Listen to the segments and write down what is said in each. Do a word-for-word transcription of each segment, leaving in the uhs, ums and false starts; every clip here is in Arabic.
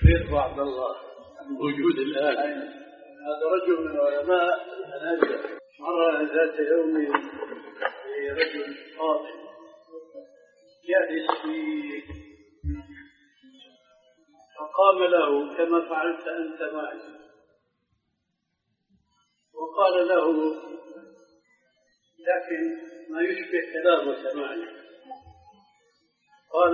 شيخ عبد الله موجود الآن. هذا رجل من علماء الحنابلة. مر ذات يوم رجل فاضل جالس فيه فقام له كما فعلت أنت معي وقال له لكن ما يشبه كلامك معي. قال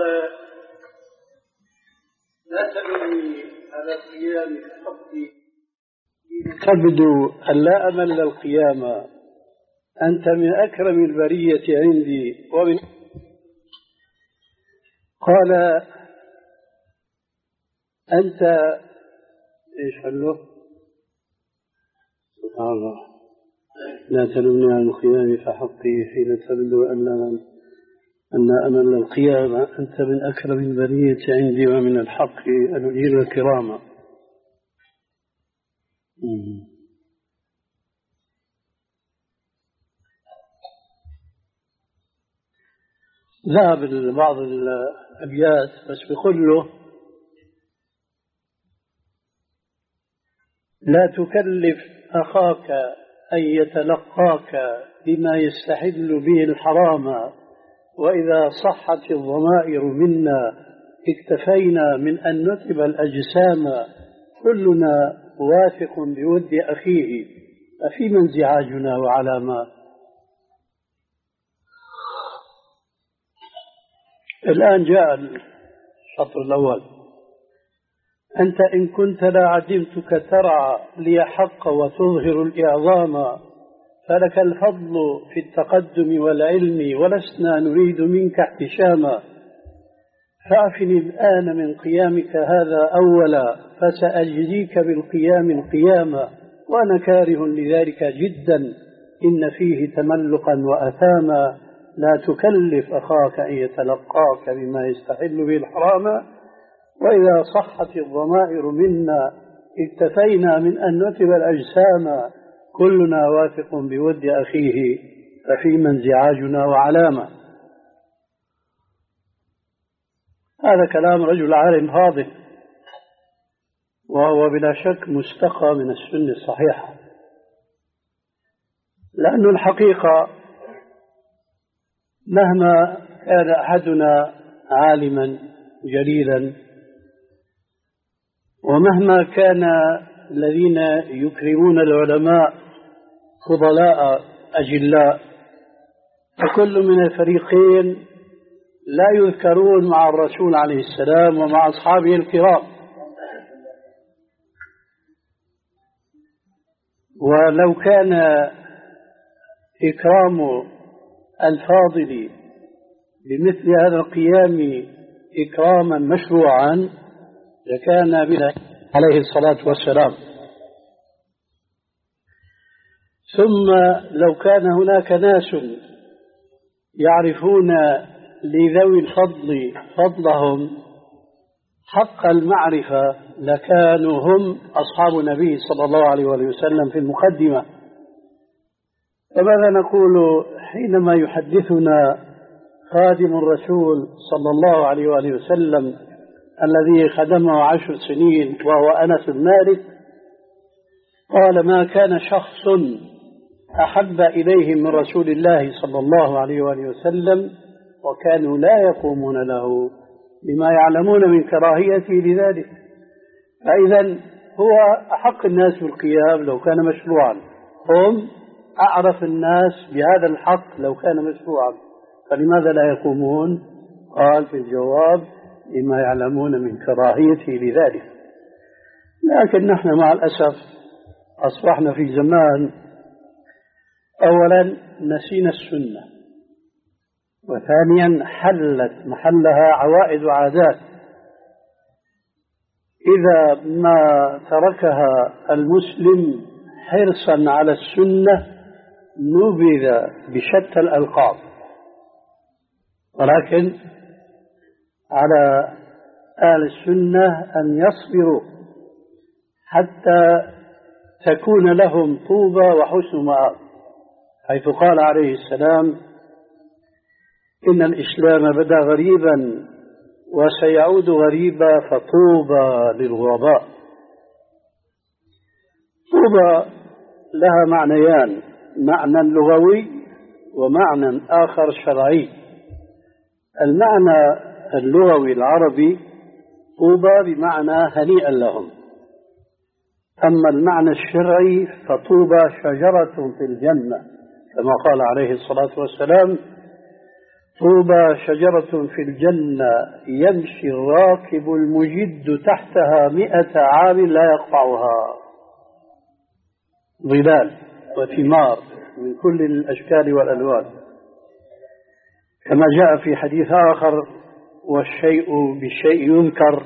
لا تلومني على قيامك حقي تبدو أن لا أمل القيامة، أنت من أكرم البرية عندي ومن. قال أنت إيش قال له؟ سبحان الله، لا تلومني على القيام فحقي حين تبدو أن أن أمل القيامة، أنت من أكرم البرية عندي ومن الحق الوجيل الكرامة. ذهب بعض الأبيات بس بيقول له لا تكلف أخاك أن يتلقاك بما يستحل به الحرام، وإذا صحت الضمائر منا اكتفينا من أن نتب الأجسام، كلنا واثق بود أخيه أفيما انزعاجنا وعلامات. الآن جاء الشطر الأول. أنت إن كنت لا عدمتك ترعى لي حق وتظهر الإعظام، فلك الفضل في التقدم والعلم ولسنا نريد منك احتشاما، فاعفني الآن من قيامك هذا أولا، فسأجزيك بالقيام القيامة، وأنا كاره لذلك جدا إن فيه تملقا وأثاما. لا تكلف أخاك أن يتلقاك بما يستحل به الحرام، وإذا صحت الضمائر منا اكتفينا من أن نتب الأجسام، كلنا واثق بود أخيه ففيما انزعاجنا وعلامة. هذا كلام رجل عالم فاضل، وهو بلا شك مستقى من السنة الصحيحة، لأن الحقيقة مهما كان أحدنا عالما جليلا، ومهما كان الذين يكرمون العلماء فضلاء أجلاء، فكل من الفريقين لا يذكرون مع الرسول عليه السلام ومع أصحابه الكرام. ولو كان إكرام الفاضل بمثل هذا القيام إكراما مشروعا لكان بنا عليه الصلاة والسلام. ثم لو كان هناك ناس يعرفون لذوي الفضل فضلهم حق المعرفة لكانوا هم أصحاب النبي صلى الله عليه وسلم في المقدمة. فماذا نقول حينما يحدثنا خادم الرسول صلى الله عليه وآله وسلم الذي خدمه عشر سنين وهو أنس بن مالك، قال ما كان شخص أحب إليهم من رسول الله صلى الله عليه وآله وسلم وكانوا لا يقومون له بما يعلمون من كراهيته لذلك. فإذا هو أحق الناس بالقيام لو كان مشروعا، هم أعرف الناس بهذا الحق لو كان مشروعا، فلماذا لا يقومون؟ قال في الجواب لما يعلمون من كراهيته لذلك. لكن نحن مع الأسف أصبحنا في زمان أولا نسينا السنة، وثانيا حلت محلها عوائد وعادات، إذا ما تركها المسلم حرصا على السنة نبذ بشتى الألقاب. ولكن على أهل السنة أن يصبروا حتى تكون لهم طوبى وحسن مآب، حيث قال عليه السلام إن الإسلام بدأ غريبا وسيعود غريبا فطوبى للغرباء. طوبى لها معنيان، معنى لغوي ومعنى آخر شرعي. المعنى اللغوي العربي طوبى بمعنى هنيئا لهم، أما المعنى الشرعي فطوبى شجرة في الجنة، كما قال عليه الصلاة والسلام: طوبى شجرة في الجنة يمشي الراكب المجد تحتها مئة عام لا يقطعها، ظلال وثمار من كل الأشكال والألوان. كما جاء في حديث آخر: والشيء بالشيء ينكر.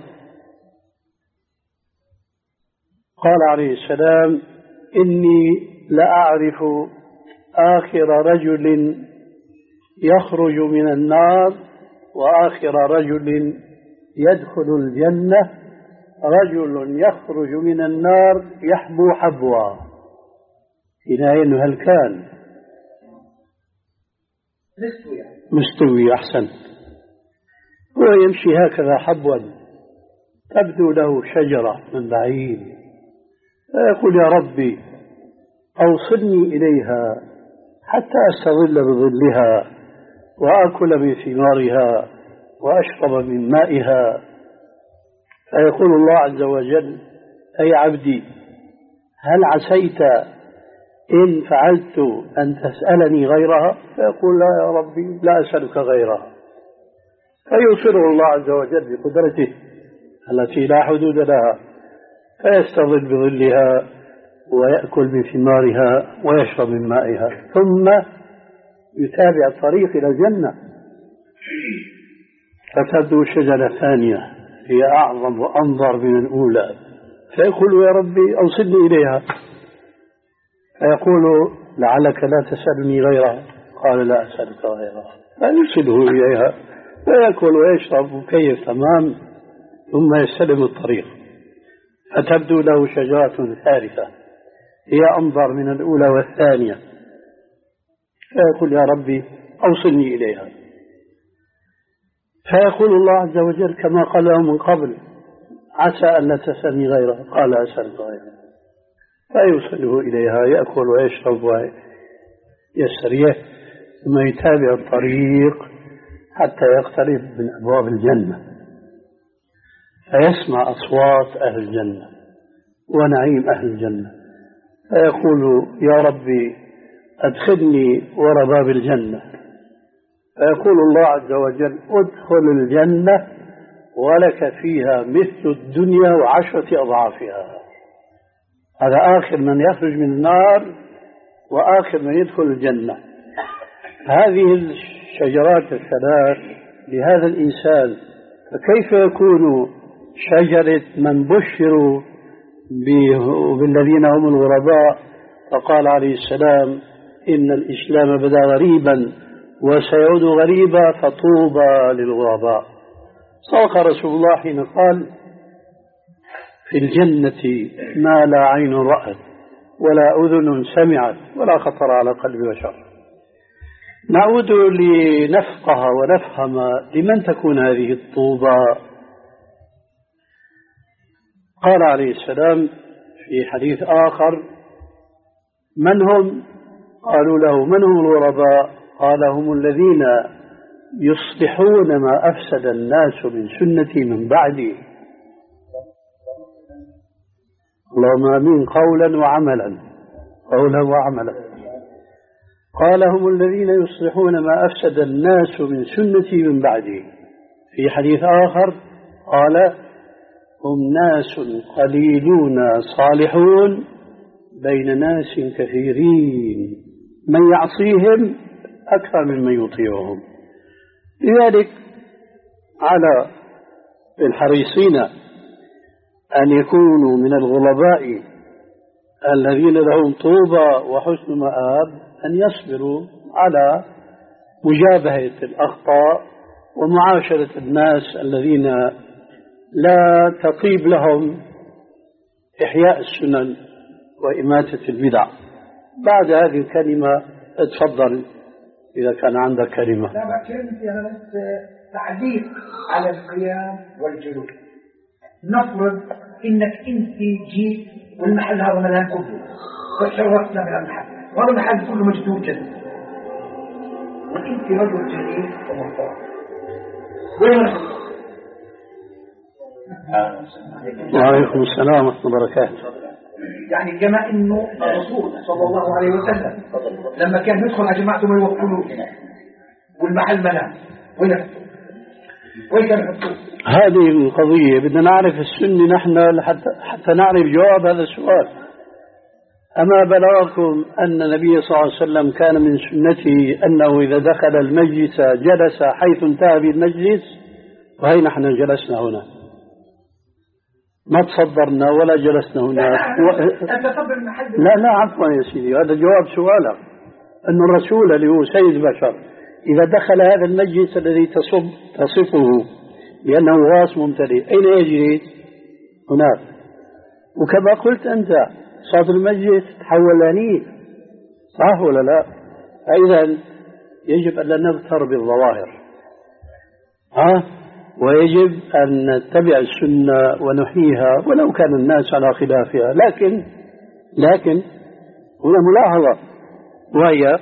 قال عليه السلام: إني لأعرف آخر رجل يخرج من النار وآخر رجل يدخل الجنة رجل يخرج من النار يحبو حبوا. إلى هل كان مستوي؟ أحسن. هو يمشي هكذا حبوا، تبدو له شجرة من بعيد، فيقول: يا ربي أوصلني إليها حتى أستظل بظلها وأكل من ثمارها وأشرب من مائها. فيقول الله عز وجل: أي عبدي، هل عسيت إن فعلت أن تسألني غيرها؟ فيقول: لا يا ربي، لا أسألك غيرها. فيوصله الله عز وجل بقدرته التي لا حدود لها، فيستظل بظلها ويأكل من ثمارها ويشرب من مائها، ثم يتابع الطريق إلى الجنة. فتبدو شجرة ثانية هي أعظم وأنظر من الأولى، فيقول: يا ربي أوصلني إليها. فيقول: لعلك لا تسألني غيرها. قال: لا أسألك غيرها. فيوصله إليها فيأكل ويشرب كيف تمام، ثم يستلم الطريق. فتبدو له شجرة ثالثة هي أنظر من الأولى والثانية، فيقول: يا ربي أوصلني إليها. فيقول الله عز وجل كما قال له من قبل: عسى أن لا تسألني غيرها. قال: أسألك غيرها. فيوصله إليها، يأكل ويشرب ويستريح، ثم يتابع الطريق حتى يقترب من أبواب الجنة، فيسمع أصوات أهل الجنة ونعيم أهل الجنة، فيقول: يا ربي أدخلني وراء باب الجنة. فيقول الله عز وجل: ادخل الجنة ولك فيها مثل الدنيا وعشرة أضعافها. هذا آخر من يخرج من النار وآخر من يدخل الجنة. هذه الشجرات الثلاث لهذا الإنسان، فكيف يكون شجرة من بشروا بالذين هم الغرباء؟ فقال عليه السلام: إن الإسلام بدأ غريبا وسيعود غريبا فطوبى للغرباء. صدق رسول الله حين قال: في الجنة ما لا عين رأت ولا أذن سمعت ولا خطر على قلب بشر. نعود لنفقه ونفهم لمن تكون هذه الطوبى. قال عليه السلام في حديث آخر: من هم؟ قالوا له: من هم الغرباء؟ قال: هم الذين يصلحون ما أفسد الناس من سنتي من بعدي. اللهم آمين. قولا وعملا، قولا وعملا. قال: هم الذين يصلحون ما أفسد الناس من سنتي من بعدي. في حديث آخر قال: هم ناس قليلون صالحون بين ناس كثيرين من يعصيهم أكثر ممن يطيعهم. لذلك على الحريصين أن يكونوا من الغرباء الذين لهم طوبى وحسن مآب، أن يصبروا على مجابهة الأخطاء ومعاشرة الناس الذين لا تطيب لهم إحياء السنن وإماتة البدع. بعد هذه الكلمة اتفضل إذا كان عندك كلمة. لا، كلمتي أنا بس تعليق على القيام والجلوس. نفرض انك انت جيت والمحل هذا ملان كله فشرفنا من المحل وهذا المحل كله مجدود جدا وانت رجل جليل ومحترم، وين وعليكم السلام ورحمة الله وبركاته. يعني كما انه الرسول صلى الله عليه وسلم لما كان يدخل على جماعته ما يوكلوه والمحل ملان، وين وين كان يحطوه؟ هذه القضية بدنا نعرف السنة نحن حتى, حتى نعرف جواب هذا السؤال. أما بلغكم أن النبي صلى الله عليه وسلم كان من سنته أنه إذا دخل المجلس جلس حيث انتهى بالمجلس، وهي نحن جلسنا هنا، ما تصدرنا ولا جلسنا هناك. لا لا عفوا يا سيدي، هذا جواب سؤالك. أن الرسول اللي هو سيد بشر إذا دخل هذا المجلس الذي تصب تصفه بأنه غاص ممتلئ، أين يجري؟ هناك. وكما قلت أنت صوت المجلس تحول لنيل، صح ولا لا؟ فإذا يجب أن لا نغتر بالظواهر، ها؟ ويجب أن نتبع السنة ونحييها ولو كان الناس على خلافها. لكن لكن هنا ملاحظة، وهي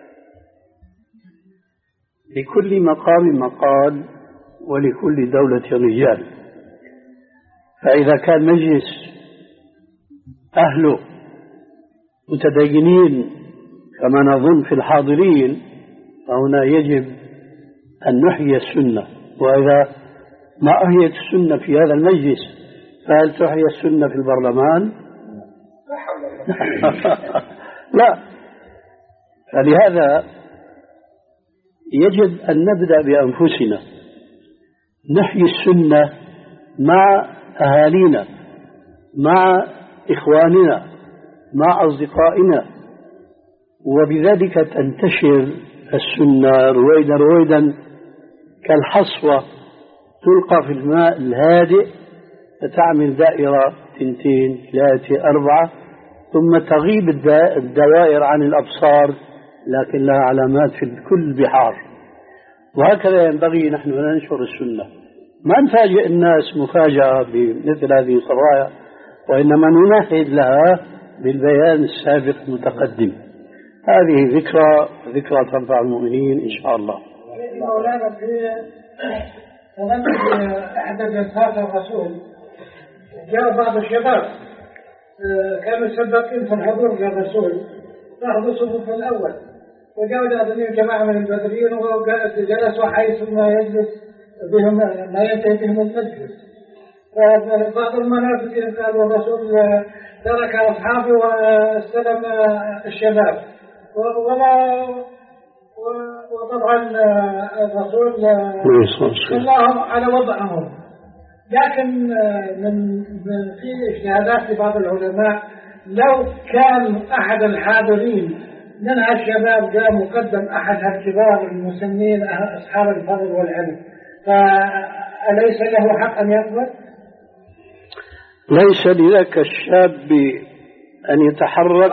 لكل مقام مقال ولكل دولة رجال. فإذا كان مجلس أهله متدينين كما نظن في الحاضرين، فهنا يجب أن نحيي السنة. وإذا ما أحيت السنة في هذا المجلس فهل تحيي السنة في البرلمان؟ لا. فلهذا يجب أن نبدأ بأنفسنا، نحيي السنة مع أهالينا، مع إخواننا، مع أصدقائنا، وبذلك تنتشر السنة رويدا رويدا كالحصوة تلقى في الماء الهادئ فتعمل دائرة تنتين ثلاثة أربعة ثم تغيب الدوائر عن الأبصار لكن لها علامات في كل البحار. وهكذا ينبغي نحن ننشر السنة، ما نفاجئ الناس مفاجأة بمثل هذه القضايا، وإنما نمهد لها بالبيان السابق المتقدم. هذه ذكرى ذكرى تنفع المؤمنين إن شاء الله. مولانا في أحد جلسات الرسول جاء بعض الشباب كانوا سباقين في الحضور للرسول، أخذوا صفوف الأول، وجاءوا لأذنين جماعة من البدريين وجلسوا حيث ما يجلس بهم ما ينتهي بهم المجلس. فبعض المنافقين قالوا الرسول ترك أصحابه واستلم الشباب، وما وطبعا الرسول خلاهم على وضعهم. لكن من في اجتهادات لبعض العلماء لو كان أحد الحاضرين من الشباب جاء مقدم أحد الكبار المسمين أصحاب الفضل والعلم، فأليس له حق أن يقبل؟ ليس لذاك الشاب أن يتحرك.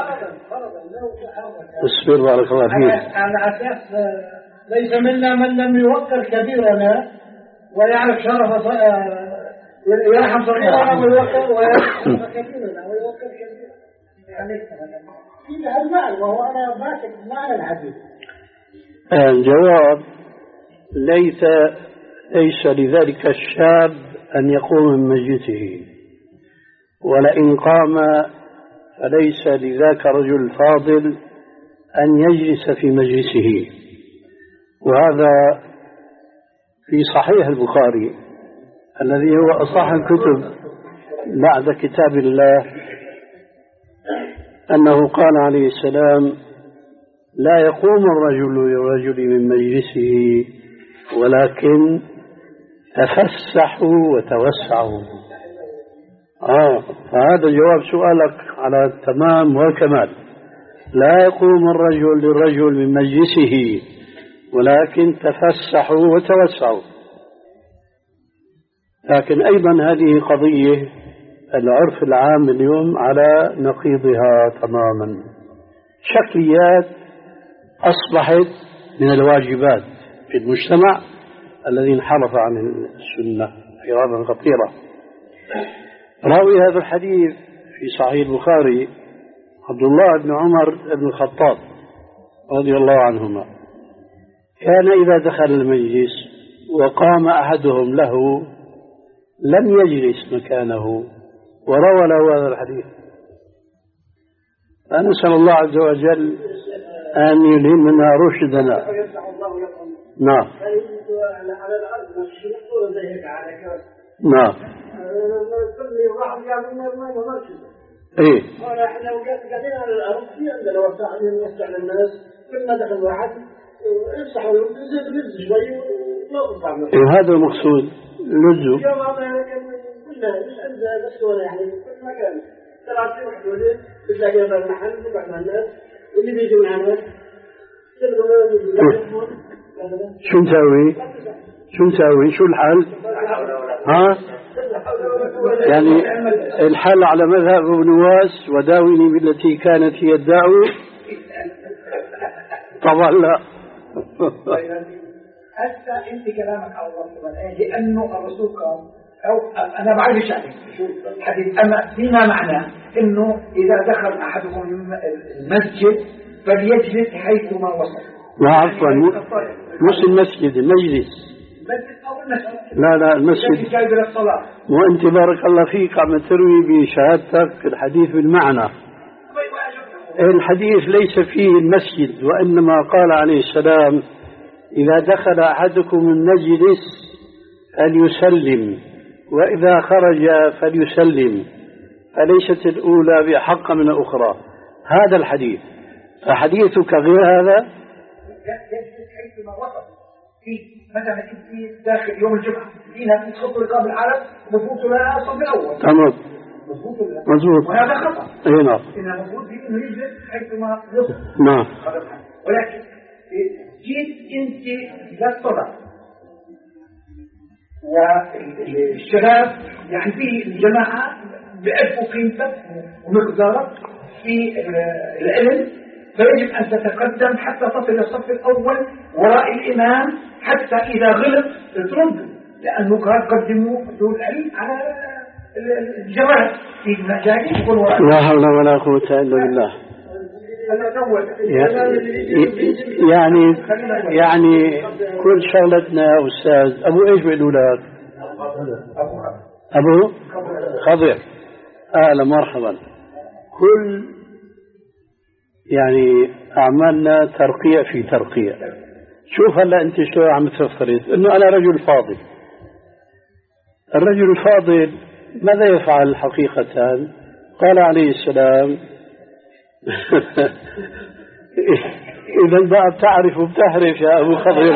اصبر بارك الله فيك. على أساس ليس منا من لم يوقر كبيرنا ويعرف شرف يرحم صغيرنا ويوقر ويرحم كبيرنا ويوقر كبيرنا. يعني في المعنى وهو أنا ماسك معنى الحديث. الجواب ليس ليس لذلك الشاب أن يقوم من مجلسه، ولئن قام فليس لذاك رجل فاضل أن يجلس في مجلسه. وهذا في صحيح البخاري الذي هو أصح الكتب بعد كتاب الله، أنه قال عليه السلام: لا يقوم الرجل للرجل من مجلسه ولكن تفسحوا وتوسعوا. آه فهذا جواب سؤالك على التمام والكمال. لا يقوم الرجل للرجل من مجلسه ولكن تفسحوا وتوسعوا. لكن أيضا هذه قضية العرف العام اليوم على نقيضها تماما. شكليات أصبحت من الواجبات في المجتمع الذي انحرف عن السنة انحرافا خطيرا. راوي هذا الحديث في صحيح البخاري عبد الله بن عمر بن الخطاب رضي الله عنهما، كان إذا دخل المجلس وقام أحدهم له لم يجلس مكانه، وروى له هذا الحديث. فنسأل الله عز وجل أن يلهمنا رشدنا. نعم نعم ايه احنا قاعدين على الارض في عندنا وسع نوسع للناس، كل ما دخل واحد يفتحوا يزيد رز شوي ونوقف. ايه هذا المقصود لزوا. اليوم هذا كنا مش عندنا بس ولا يعني كل مكان ثلاثين واحد ولا بتلاقي هذا المحل نقعد مع الناس واللي بيجي معنا شو نسوي؟ شو نسوي؟ شو الحل؟ ها؟ يعني الحل على مذهب ابن نواس وداوني بالتي كانت هي الدعوة؟ طبعا لا. هسه انت كلامك على الله لانه الرسول قال او انا بعرف شيء شو الحديث اما فيما معناه انه اذا دخل احدكم المسجد فليجلس حيثما وصل. لا عفوا مش المسجد، المجلس. لا لا المسجد. وانت بارك الله فيك عم تروي بشهادتك الحديث بالمعنى. الحديث ليس فيه المسجد، وإنما قال عليه السلام إذا دخل أحدكم المجلس فليسلم وإذا خرج فليسلم، فليست الأولى بأحق من الأخرى. هذا الحديث. فحديثك غير هذا. مثلا انت داخل يوم الجمعه فينا تخط رقاب العالم مفروض لها الصف الاول. تمام مظبوط. وهذا خطا. اي نعم. انه المفروض انه يجلس حيثما يصل. نعم. ولكن جيت انت للصلاه والشباب يعني في الجماعه بيعرفوا قيمتك ومقدارك في العلم، فيجب أن تتقدم حتى تصل إلى الصف الأول وراء الإمام حتى إذا غلط ترد، لأنه قد قدموا ذو العلم على الجماعة في مجالس يكون وراء. لا حول ولا قوة إلا بالله. يعني يعني كل شغلتنا يا أستاذ أبو إيش بيقولوا لك؟ أبو خضر. أهلا مرحبا. كل يعني أعمالنا ترقية في ترقية. شوف هلا أنت شو عم تفترض إنه أنا رجل فاضل. الرجل الفاضل ماذا يفعل حقيقة؟ قال عليه السلام إذا بقى بتعرف وبتعرف يا أبو خضر.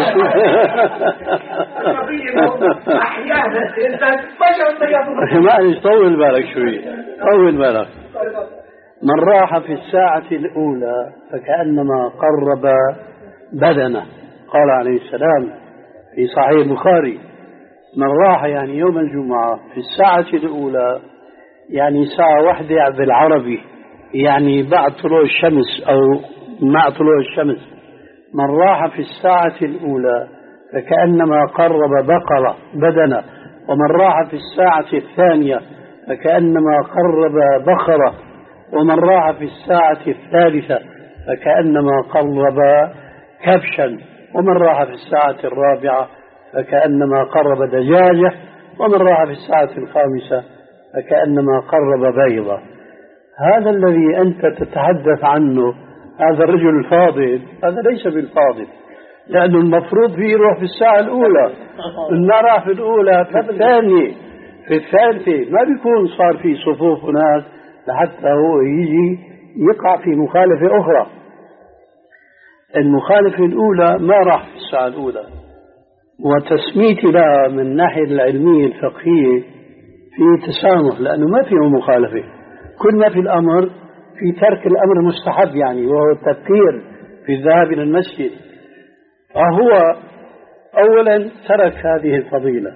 معلش طول بالك شوي، طول بالك. من راح في الساعة الأولى فكأنما قرب بدنه، قال عليه السلام في صحيح البخاري من راح يعني يوم الجمعة في الساعة الأولى، يعني ساعة واحدة بالعربي، يعني بعد طلوع الشمس أو مع طلوع الشمس. من راح في الساعة الأولى فكأنما قرب بقرة بدنه، ومن راح في الساعة الثانية فكأنما قرب بقرة، ومن راح في الساعة الثالثة فكأنما قرب كبشا، ومن راح في الساعة الرابعة فكأنما قرب دجاجة، ومن راح في الساعة الخامسة فكأنما قرب بيضة. هذا الذي أنت تتحدث عنه هذا الرجل الفاضل، هذا ليس بالفاضل، لأنه المفروض فيه يروح في الساعة الأولى، ما راح في الأولى في الثانية في الثالثة، ما بيكون صار في صفوف هناك لحتى هو يجي يقع في مخالفة أخرى. المخالفة الأولى ما راح في الساعة الأولى، وتسميتي لها من الناحية العلمية الفقهية في تسامح، لأنه ما فيه مخالفة. كل ما في الأمر في ترك الأمر المستحب، يعني وهو التبكير في الذهاب إلى المسجد. فهو أولا ترك هذه الفضيلة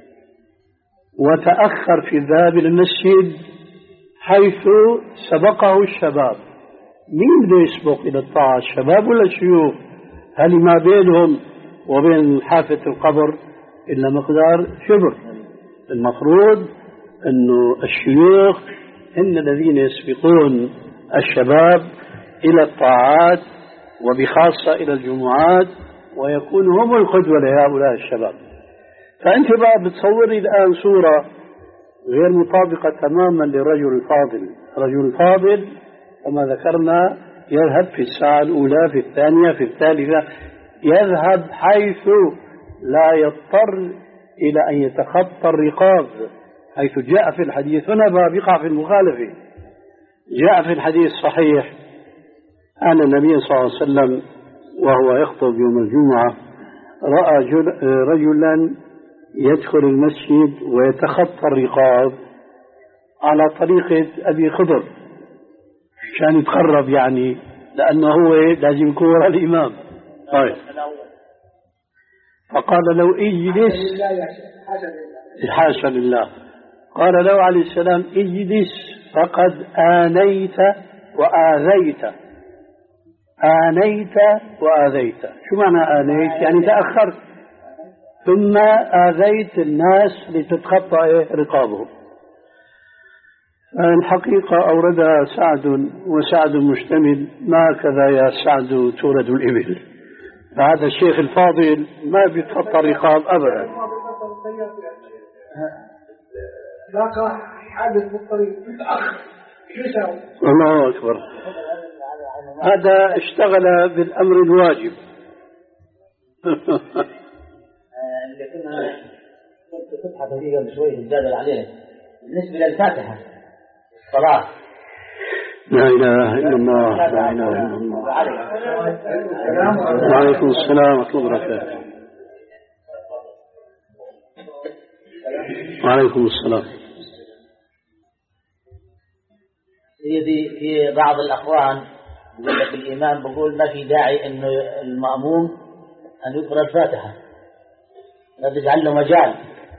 وتأخر في الذهاب إلى المسجد حيث سبقه الشباب. مين بده يسبق إلى الطاعة، الشباب ولا الشيوخ؟ هل ما بينهم وبين حافة القبر إلا مقدار شبر. المفروض أنه الشيوخ هم الذين يسبقون الشباب إلى الطاعات وبخاصة إلى الجمعات، ويكونوا هم القدوة لهؤلاء الشباب. فأنت بقى بتصوري الآن صورة غير مطابقة تماما للرجل الفاضل. الرجل الفاضل كما ذكرنا يذهب في الساعة الأولى، في الثانية، في الثالثة، يذهب حيث لا يضطر إلى أن يتخطى الرقاب، حيث جاء في الحديث. هنا بقع في المخالفة. جاء في الحديث الصحيح أن النبي صلى الله عليه وسلم وهو يخطب يوم الجمعة رأى رجلا يدخل المسجد ويتخطى الرقاب على طريقة أبي خضر عشان يتقرب، يعني لأنه هو لازم يكون وراء الإمام. طيب فقال لو اجلس، حاشا لله، قال له عليه السلام اجلس فقد آنيت وآذيت. آنيت وآذيت، شو معنى آنيت؟ يعني تأخرت، ثم آذيت الناس لتتخطى رقابهم. الحقيقة أوردها سعد، وسعد مشتمل، ما كذا يا سعد تورد الإبل. فهذا الشيخ الفاضل ما بيتخطى الرقاب أبدا. لاقى حادث بالطريق متأخر، شو يسوي؟ الله أكبر. هذا اشتغل بالأمر الواجب. اللي كنا كنت تبحث فيه قبل شوي تجادل عليه بالنسبة للفاتحة الصلاة. لا إله إلا الله، لا إله إلا الله. وعليكم السلام ورحمة الله وبركاته. وعليكم السلام. سيدي في بعض الأخوان يقول لك الإمام بقول ما في داعي إنه المأموم أن يقرأ الفاتحة، لا تجعل له مجال.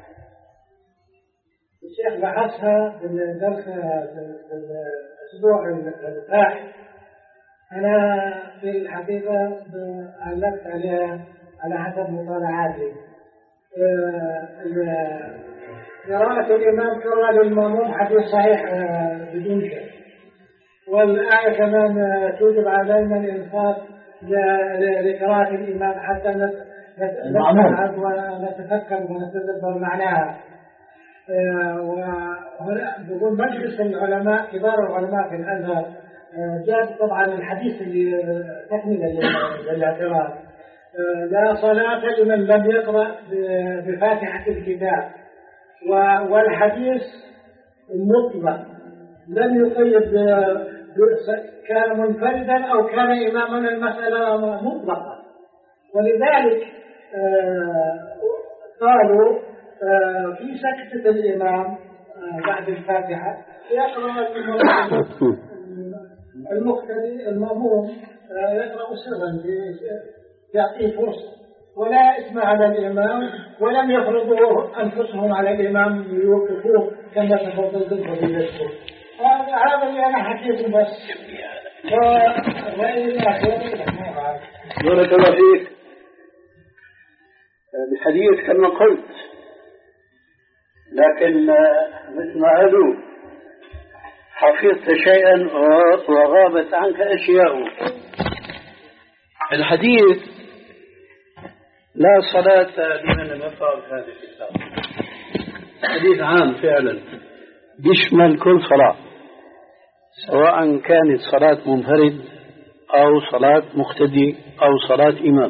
الشيخ بحثها بالدرس الأسبوع الفاحش. أنا في الحقيقة علقت عليها على حسب مطالعاتي. قراءة الإمام كرة للمأموم حديث صحيح بدون شك، والآية كمان توجب علينا الإنصات لقراءة الإمام حتى نتفهم ونتفكر ونتدبر معناها. وهنا بقول مجلس العلماء، كبار العلماء في الأزهر، جاب طبعا الحديث اللي تكمل للاعتراض: لا صلاة لمن لم يقرأ بفاتحة الكتاب. والحديث المطلق لم يقيد كان منفردا أو كان إماما، المسألة مطلقة. ولذلك قالوا في سكتة الإمام بعد الفاتحة يقرأ المقتدي المأموم يقرأ سرا يعطيه فرصة، ولا اسم على الإمام، ولم يفرضوا أنفسهم على الإمام ليوقفوه كما تفضلت فضيلتكم. هذا اللي أنا حكيته بس. ورأيي الأخير بارك الله فيك. الحديث كما قلت، لكن مثل ما قالوا حفظت شيئا وغابت عنك أشياء. الحديث لا صلاة لمن لم يقرأ هذا الكتاب حديث عام فعلا بيشمل كل صلاة، سواء كانت صلاة منفرد أو صلاة مقتدي أو صلاة إمام،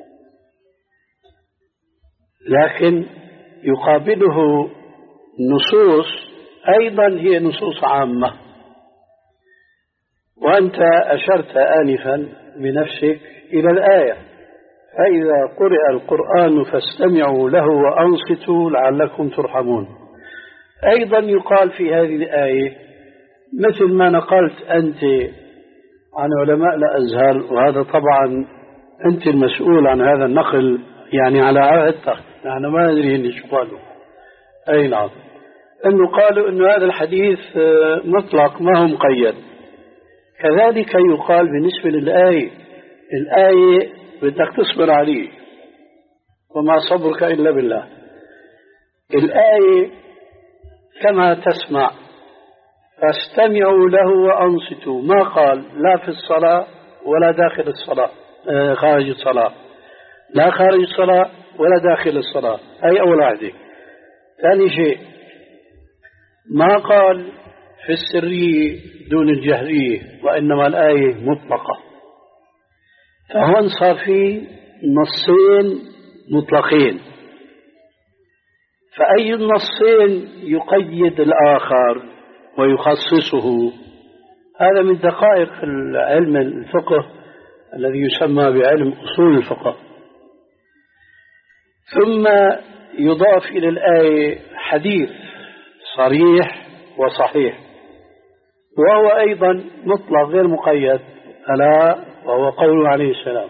لكن يقابله نصوص أيضا هي نصوص عامة. وأنت أشرت آنفا بنفسك إلى الآية: فإذا قرئ القرآن فاستمعوا له وأنصتوا لعلكم ترحمون. أيضا يقال في هذه الآية مثل ما نقلت أنت عن علماء الأزهر، وهذا طبعا أنت المسؤول عن هذا النقل، يعني على عهدتك، نحن ما ندري إن شو قالوا. أي نعم، أنه قالوا أن هذا الحديث مطلق ما هو مقيد. كذلك يقال بالنسبة للآية، الآية بدك تصبر عليه وما صبرك إلا بالله. الآية كما تسمع فاستمعوا له وأنصتوا، ما قال لا في الصلاة ولا داخل الصلاة، آه خارج الصلاة، لا خارج الصلاة ولا داخل الصلاة، أي أول واحدة. ثاني شيء ما قال في السرية دون الجهرية، وإنما الآية مطلقة. فهون صار في نصين مطلقين، فأي النصين يقيد الآخر ويخصصه. هذا من دقائق علم الفقه الذي يسمى بعلم أصول الفقه. ثم يضاف إلى الآية حديث صريح وصحيح، وهو أيضا مطلق غير مقيد، ألا وهو قوله عليه السلام: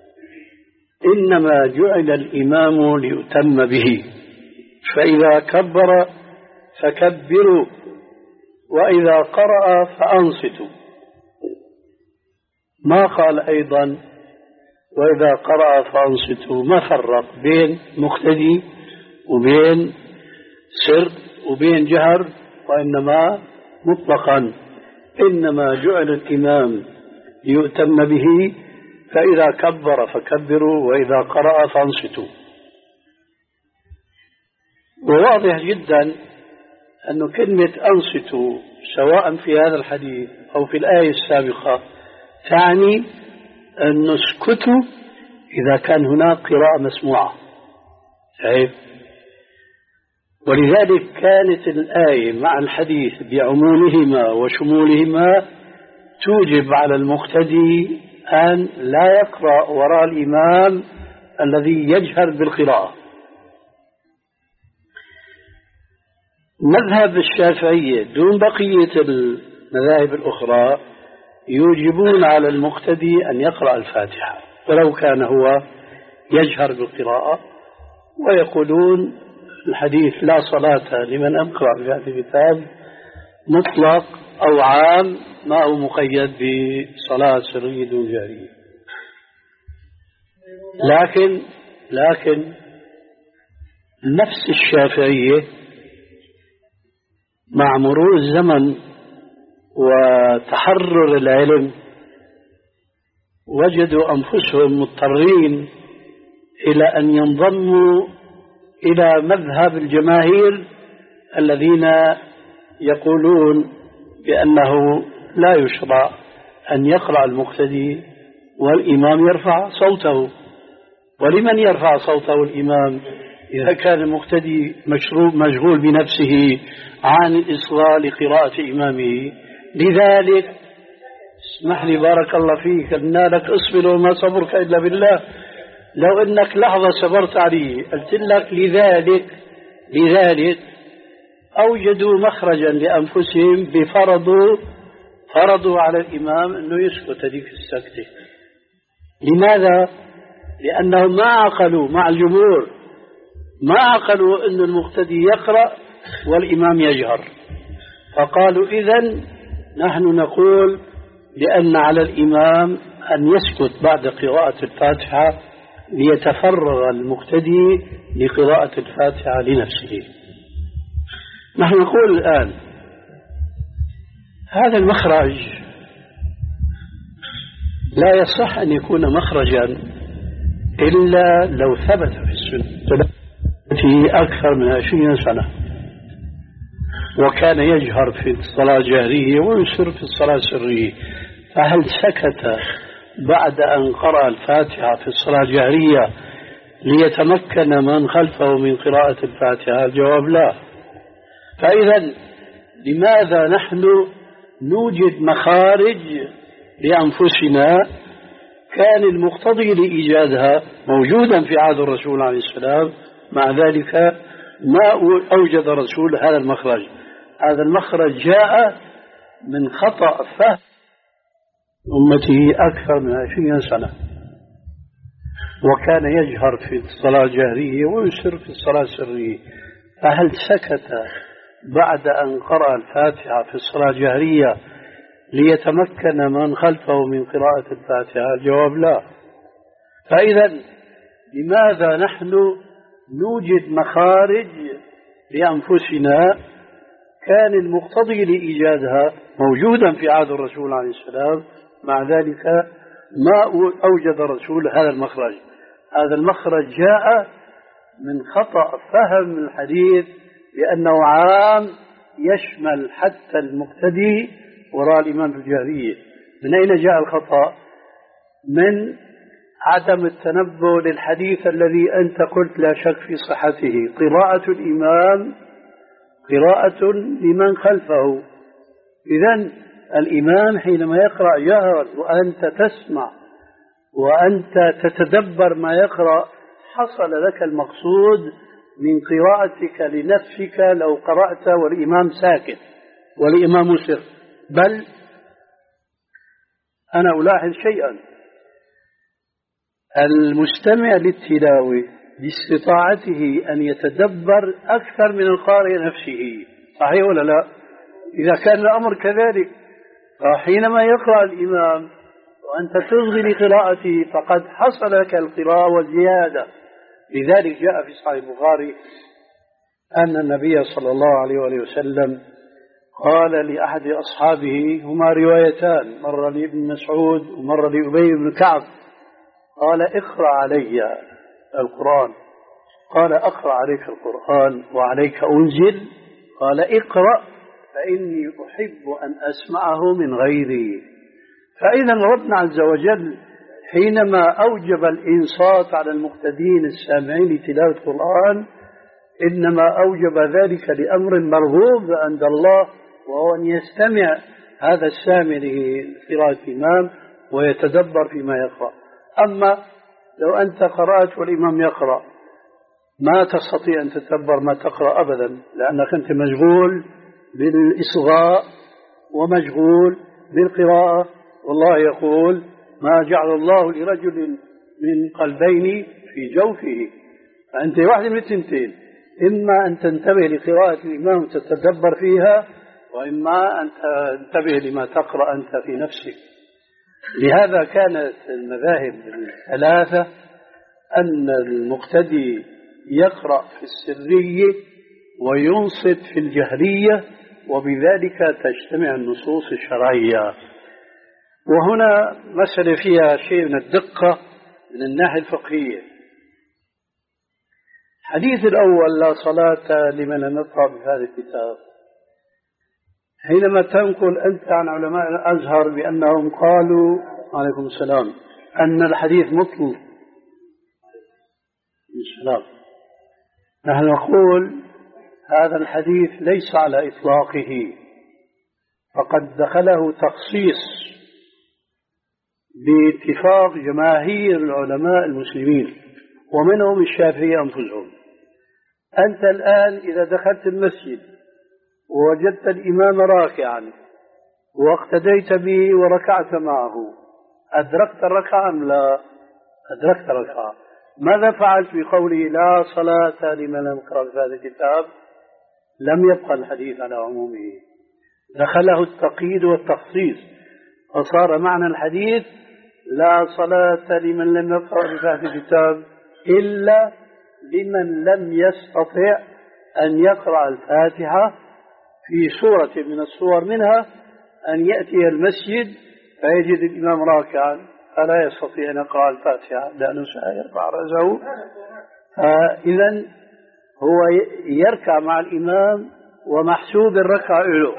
إنما جعل الإمام ليؤتم به، فإذا كبر فكبروا وإذا قرأ فأنصتوا. ما قال أيضا وإذا قرأ فأنصتوا، ما فرق بين مقتدي وبين سر وبين جهر، وإنما مطلقا إنما جعل الإمام ليؤتم به، فإذا كبر فكبروا وإذا قرأ فأنصتوا. وواضح جدا أن كلمة أنصتوا سواء في هذا الحديث أو في الآية السابقة تعني أن نسكتوا إذا كان هناك قراءة مسموعة. شايف؟ ولذلك كانت الآية مع الحديث بعمومهما وشمولهما توجب على المقتدي أن لا يقرأ وراء الإمام الذي يجهر بالقراءة. مذهب الشافعية دون بقية المذاهب الأخرى يوجبون على المقتدي أن يقرأ الفاتحة ولو كان هو يجهر بالقراءة، ويقولون الحديث لا صلاة لمن أقرأ بهذا الكتاب مطلق أو عام، ما هو مقيد بصلاة سرية دون جهرية. لكن لكن نفس الشافعية مع مرور الزمن وتحرر العلم وجدوا أنفسهم مضطرين إلى أن ينضموا إلى مذهب الجماهير الذين يقولون بأنه لا يشرع أن يقرأ المقتدي والإمام يرفع صوته. ولمن يرفع صوته الإمام إذا كان المقتدي مشروب مشغول بنفسه عن الإصغاء لقراءة إمامه؟ لذلك اسمح لي بارك الله فيك، قلنا لك اصبر وما صبرك إلا بالله، لو أنك لحظة صبرت عليه. قلت لك لذلك لذلك أوجدوا مخرجا لأنفسهم بفرضوا فرضوا على الإمام أنه يسكت هذيك السكتة. لماذا؟ لأنهم ما عقلوا مع الجمهور، ما عقلوا أن المقتدي يقرأ والإمام يجهر، فقالوا إذن نحن نقول بأن على الإمام أن يسكت بعد قراءة الفاتحة ليتفرغ المقتدي لقراءة الفاتحة لنفسه. نحن نقول الآن هذا المخرج لا يصح أن يكون مخرجا إلا لو ثبت في السنة في أكثر من عشرين سنة، وكان يجهر في الصلاة جهرية ويسر في الصلاة سرية. فهل سكت بعد أن قرأ الفاتحة في الصلاة جهرية ليتمكن من خلفه من قراءة الفاتحة؟ الجواب لا. فإذا لماذا نحن نوجد مخارج لأنفسنا كان المقتضي لإيجادها موجودا في عهد الرسول عليه السلام، مع ذلك ما أوجد الرسول هذا المخرج؟ هذا المخرج جاء من خطأ فهم أمته أكثر من عشرين سنة، وكان يجهر في الصلاة الجهرية ويسر في الصلاة السرية. فهل سكت بعد أن قرأ الفاتحة في الصلاة الجهرية ليتمكن من خلفه من قراءة الفاتحة؟ الجواب لا. فإذا لماذا نحن نوجد مخارج لأنفسنا كان المقتضي لإيجادها موجودا في عهد الرسول عليه السلام، مع ذلك ما أوجد الرسول هذا المخرج. هذا المخرج جاء من خطأ فهم الحديث بأنه عام يشمل حتى المقتدي وراء الإمام بالجهرية. من أين جاء الخطأ؟ من عدم التنبؤ للحديث الذي أنت قلت لا شك في صحته. قراءة الإمام قراءة لمن خلفه. إذن الإمام حينما يقرأ جهرا وأنت تسمع وأنت تتدبر ما يقرأ، حصل لك المقصود من قراءتك لنفسك لو قرأت والإمام ساكت والإمام مسر. بل أنا ألاحظ شيئا، المستمع للتلاوة باستطاعته أن يتدبر أكثر من القارئ نفسه، صحيح ولا لا؟ إذا كان الأمر كذلك، فحينما يقرأ الإمام وأنت تصغي لقراءته فقد حصل لك القراءة والزيادة. لذلك جاء في صحيح البخاري أن النبي صلى الله عليه وآله وسلم قال لأحد أصحابه، هما روايتان، مرة لابن مسعود ومرة لأبي بن كعب، قال اقرأ علي القرآن. قال أقرأ عليك القرآن وعليك أنزل؟ قال اقرأ فإني أحب أن أسمعه من غيري. فإذا ربنا عز وجل حينما أوجب الإنصات على المقتدين السامعين لتلاوة القرآن إنما أوجب ذلك لأمر مرغوب عند الله، وهو أن يستمع هذا السامع لقراءة الإمام ويتدبر فيما يقرأ. أما لو أنت قرأت والإمام يقرأ ما تستطيع أن تتدبر ما تقرأ أبدا، لأنك أنت مشغول بالإصغاء ومشغول بالقراءة. والله يقول ما جعل الله لرجل من قلبين في جوفه. فأنت واحد من التنتين، إما أن تنتبه لقراءة الإمام وتتدبر فيها، وإما أن تنتبه لما تقرأ أنت في نفسك. لهذا كانت المذاهب الثلاثة أن المقتدي يقرأ في السرية وينصت في الجهرية، وبذلك تجتمع النصوص الشرعية. وهنا مسألة فيها شيء من الدقة من الناحية الفقهية. الحديث الأول لا صلاة لمن لم يقرأ بهذا الكتاب، حينما تنقل أنت عن علماء الأزهر بأنهم قالوا عليكم السلام أن الحديث مطلق، السلام، نحن نقول هذا الحديث ليس على إطلاقه، فقد دخله تخصيص باتفاق جماهير العلماء المسلمين ومنهم الشافعي أنفسهم. أنت الآن إذا دخلت المسجد ووجدت الإمام راكعا واقتديت به وركعت معه، أدركت الركعة أم لا؟ أدركت الركعة. ماذا فعلت بقوله لا صلاة لمن لم يقرأ بهذا الكتاب؟ لم يبقى الحديث على عمومه، دخله التقييد والتخصيص، فصار معنى الحديث لا صلاة لمن لم يقرأ بهذا الكتاب إلا لمن لم يستطع أن يقرأ الفاتحة في سورة من السور، منها أن يأتي المسجد فيجد الإمام راكعا فلا يستطيع أن يقرأ الفاتحة لأنه سيرفع رأسه. إذن هو يركع مع الإمام ومحسوب الركعة له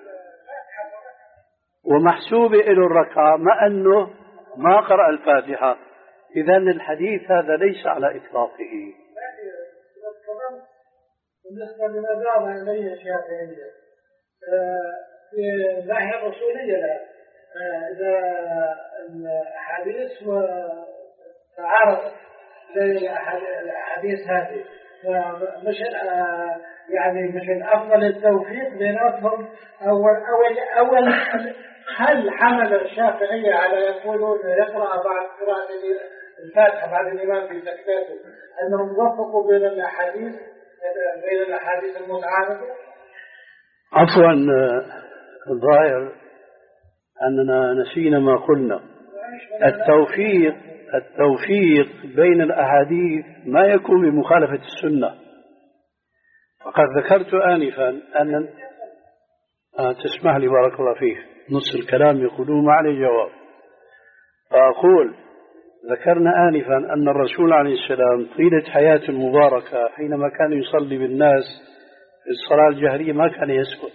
ومحسوب له الركعة مع أنه ما قرأ الفاتحة. إذن الحديث هذا ليس على إطلاقه. بالنسبة لما دار إليه الشافعية في الناحية الرسولية لا، إذا الأحاديث وتعارض زي الأحاديث هذه، فمش يعني مش الأفضل التوفيق بيناتهم أول أول أول هل حمل الشافعية على يقولون يقرأ بعد قراءة الفاتحة بعد الإمام في سكتاته أنهم وفقوا بين الأحاديث بين الأحاديث المتعارضة؟ عفوا، الظاهر أننا نسينا ما قلنا. التوفيق التوفيق بين الأحاديث ما يكون بمخالفة السنة. وقد ذكرت آنفا أن آه تسمح لي بارك الله فيك، نص الكلام يقولون ما عليه جواب. فأقول ذكرنا آنفا أن الرسول عليه السلام طيلة حياته المباركة حينما كان يصلي بالناس في الصلاة الجهرية ما كان يسكت.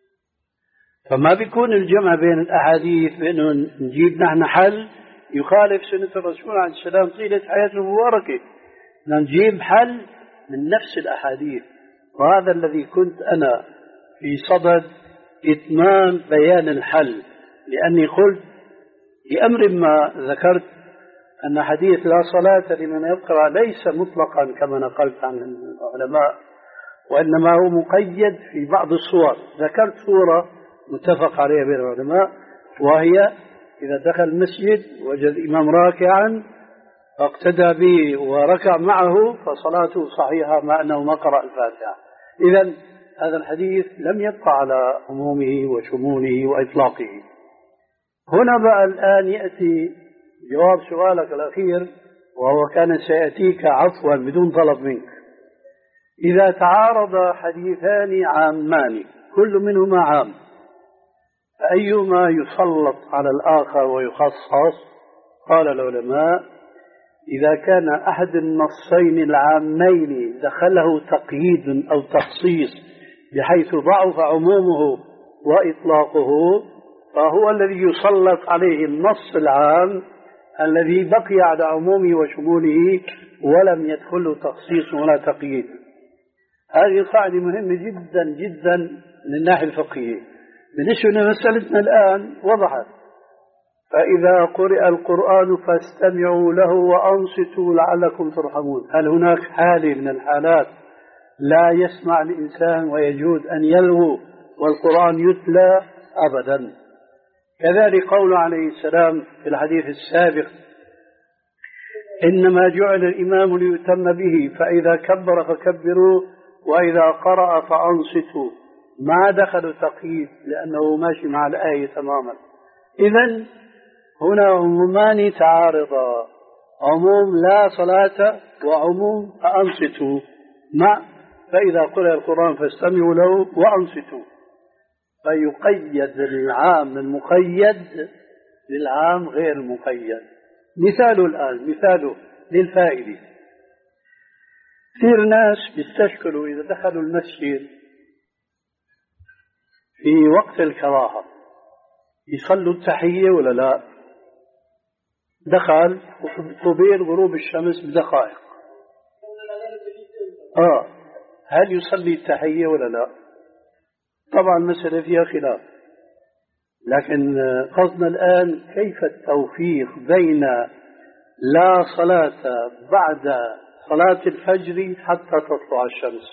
فما بيكون الجمع بين الأحاديث بأنه نجيب نحن حل يخالف سنة الرسول عليه السلام طيلة حياته المباركة، نجيب حل من نفس الأحاديث. وهذا الذي كنت أنا في صدد إتمام بيان الحل، لأني قلت بأمر ما ذكرت أن حديث لا صلاة لمن يقرأ ليس مطلقا كما نقلت عن العلماء، وإنما هو مقيد في بعض الصور. ذكرت صورة متفق عليها بين العلماء، وهي إذا دخل المسجد وجد الإمام راكعا فاقتدى به وركع معه فصلاته صحيحة مع أنه ما قرأ الفاتحة. إذن هذا الحديث لم يبقى على عمومه وشموله وإطلاقه. هنا بقى الآن يأتي جواب سؤالك الأخير، وهو كان سيأتيك عفوا بدون طلب منك. إذا تعارض حديثان عامان كل منهما عام، فأيهما يسلط على الآخر ويخصص؟ قال العلماء إذا كان أحد النصين العامين دخله تقييد أو تخصيص بحيث ضعف عمومه وإطلاقه، فهو الذي يسلط عليه النص العام الذي بقي على عمومه وشموله ولم يدخله تخصيص ولا تقييد. هذه قاعدة مهمة جدا جدا من الناحية الفقهية. بالنسبة لمسألتنا الآن وضحت: فإذا قرئ القرآن فاستمعوا له وأنصتوا لعلكم ترحمون. هل هناك حالة من الحالات لا يسمع الإنسان ويجوز أن يلغو والقرآن يتلى؟ أبدا. كذلك قول عليه السلام في الحديث السابق: إنما جعل الإمام ليتم به فإذا كبر فكبروا وإذا قرأ فأنصتوا. ما دخل تقييد لأنه ماشي مع الآية تماما. إذن هنا عمومان تعارضا: عموم لا صلاة وعموم فأنصتوا، مع فإذا قرأ القرآن فاستمعوا له وأنصتوا. فيقيد العام المقيد للعام غير المقيد. مثاله الآن مثاله للفائدة: كثير ناس بيستشكلوا إذا دخلوا المسجد في وقت الكراهة يصلوا التحية ولا لا؟ دخل قبيل غروب الشمس بدقائق، آه هل يصلي التحية ولا لا؟ طبعا المسألة فيها خلاف، لكن قصدنا الآن كيف التوفيق بين لا صلاة بعد صلاة الفجر حتى تطلع الشمس.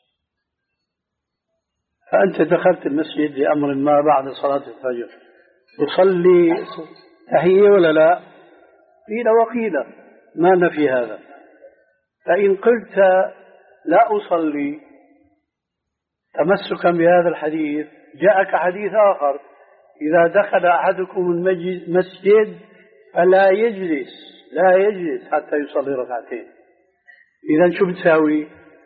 فأنت دخلت المسجد لأمر ما بعد صلاة الفجر، تصلي تحية ولا لا؟ قيل وقيل، ما نفي هذا. فإن قلت لا أصلي تمسكا بهذا الحديث، جاءك حديث آخر: إذا دخل أحدكم المسجد فلا يجلس لا يجلس حتى يصلي ركعتين. إذا شو بتساوي؟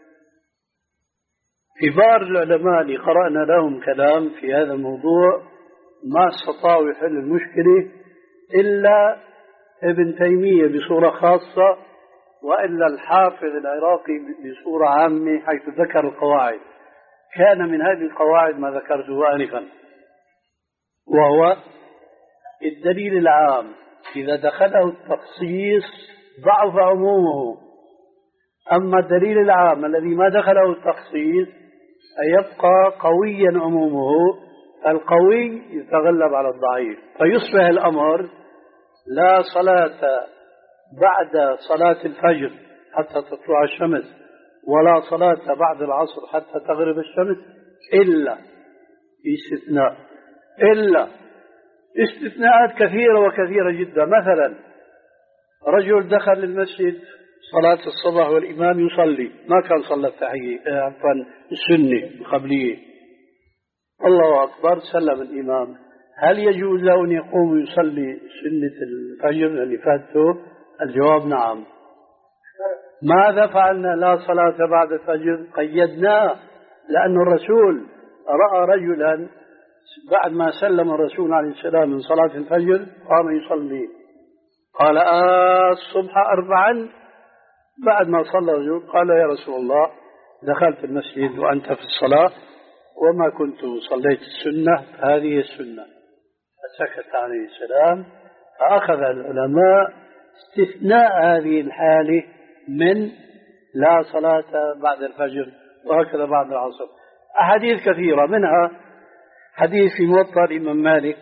كبار العلماء اللي قرأنا لهم كلام في هذا الموضوع ما استطاعوا يحل المشكلة إلا ابن تيمية بصورة خاصة، وإلا الحافظ العراقي بصورة عامة حيث ذكر القواعد. كان من هذه القواعد ما ذكرته آنفا، وهو الدليل العام إذا دخله التخصيص ضعف عمومه، أما الدليل العام الذي ما دخله التخصيص يبقى قويا عمومه، القوي يتغلب على الضعيف، فيصبح الأمر لا صلاة بعد صلاة الفجر حتى تطلع الشمس، ولا صلاة بعد العصر حتى تغرب الشمس، إلا استثناء إلا استثناءات كثيرة وكثيرة جدا. مثلا رجل دخل المسجد صلاة الصبح والإمام يصلي، ما كان صلى التحية عفوا السنة القبلية، الله أكبر سلم الإمام، هل يجوز له أن يقوم يصلي سنة الفجر اللي فاتته؟ الجواب نعم. ماذا فعلنا لا صلاة بعد الفجر؟ قيدناه، لأن الرسول رأى رجلا بعد ما سلم الرسول عليه السلام من صلاة الفجر قام يصلي، قال آه الصبح أربعا. بعد ما صلى الرجل قال يا رسول الله دخلت المسجد وأنت في الصلاة وما كنت صليت السنة، هذه السنة. فسكت عليه السلام. فأخذ العلماء استثناء هذه الحالة من لا صلاة بعد الفجر، وهكذا بعد العصر. أحاديث كثيرة، منها حديث في موطأ الإمام مالك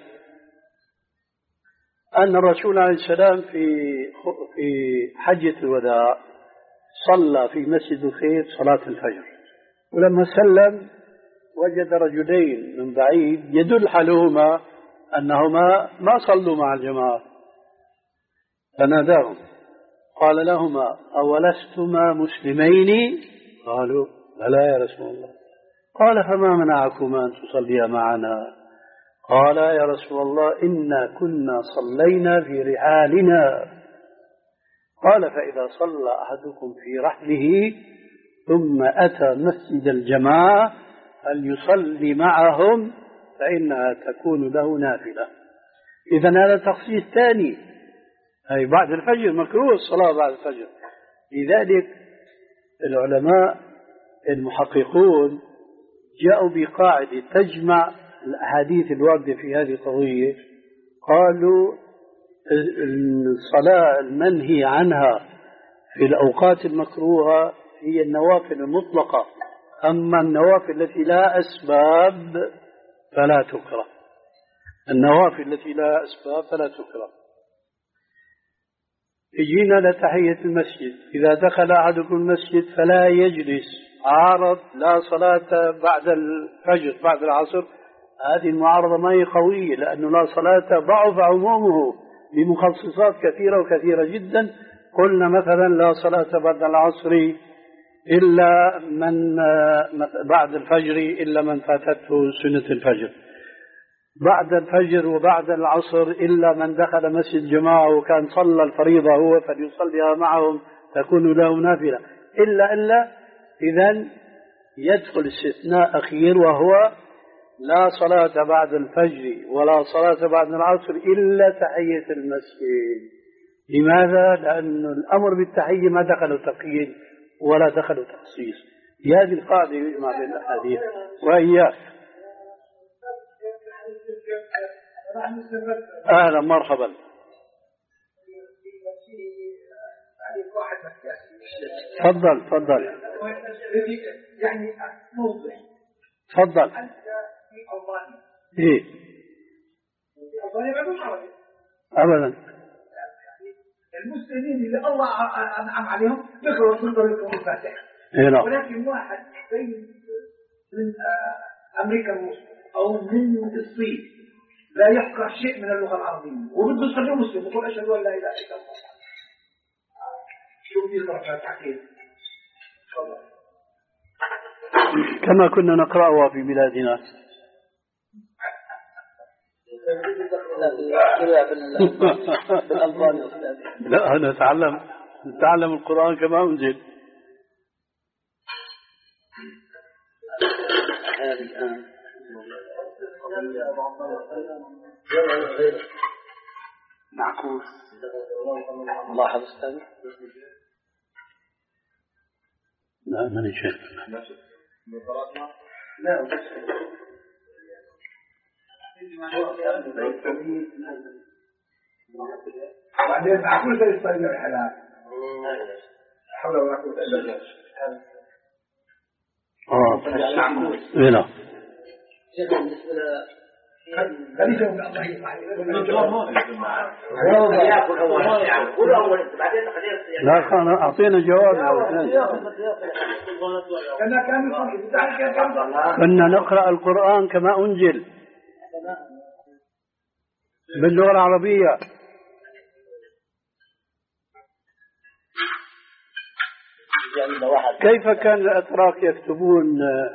أن الرسول عليه السلام في في حجة الوداع صلى في مسجد الخير صلاة الفجر، ولما سلم وجد رجلين من بعيد يدل حالهما أنهما ما صلوا مع الجماعة، فناداهم قال لهما أولستما مسلمين؟ قالوا بلى يا رسول الله. قال فما منعكما أن تصليا معنا؟ قال يا رسول الله إنا كنا صلينا في رحالنا. قال فإذا صلى أحدكم في رحله ثم أتى مسجد الجماعة فليصلي معهم فإنها تكون له نافلة. إذن هذا تخصيص ثاني، أي بعد الفجر مكروه الصلاة بعد الفجر. لذلك العلماء المحققون جاءوا بقاعدة تجمع الأحاديث الواردة في هذه القضية. قالوا الصلاة المنهي عنها في الأوقات المكروهة هي النوافل المطلقة، أما النوافل التي لا أسباب فلا تكره. النوافل التي لا أسباب فلا تكره. يجينا لتحية المسجد، إذا دخل أحدكم المسجد فلا يجلس عارض لا صلاة بعد الفجر بعد العصر. هذه المعارضة ما هي قوية، لأنه لا صلاة ضعف عمومه بمخصصات كثيرة وكثيرة جدا. قلنا مثلا لا صلاة بعد العصر إلا من بعد الفجر إلا من فاتته سنة الفجر، بعد الفجر وبعد العصر إلا من دخل مسجد جماعة وكان صلى الفريضة هو فليصليها معهم تكون له نافلة، إلا إلا إذن يدخل استثناء أخير وهو لا صلاة بعد الفجر ولا صلاة بعد العصر إلا تحية المسجد. لماذا؟ لأن الأمر بالتحية ما دخل تقييد ولا دخل تخصيص. هذه القاعدة يجمع بين الأحاديث. وإياك أهلا مرحبا. تفضل تفضل يعني موضح تفضل. أنت في ألمانيا إيه في ألمانيا ما فيش عربي أبدا. المسلمين اللي الله أنعم عليهم يقرأوا كل طريقهم الفاتحة، إيه ولكن واحد من أمريكا المسلم أو من الصين لا يفقه شيء من اللغة العربية وبده يصلي مسلم ويقول أشهد أن لا إله إلا الله، شو بيقرأ فاتحتين؟ كما كنا نقرأها في بلادنا. لا نتعلم نتعلم القرآن كما أنزل. معكوس لاحظ أستاذ. لا ماني شايف. لا بعدين معقول زي الصيد الحلال حول ولا قوة إلا بالله. اه هنا خليجة من الله يسمح لا كان أعطينا جواب كنا نقرأ القرآن كما أنزل باللغة العربية. كيف كان الأتراك يكتبون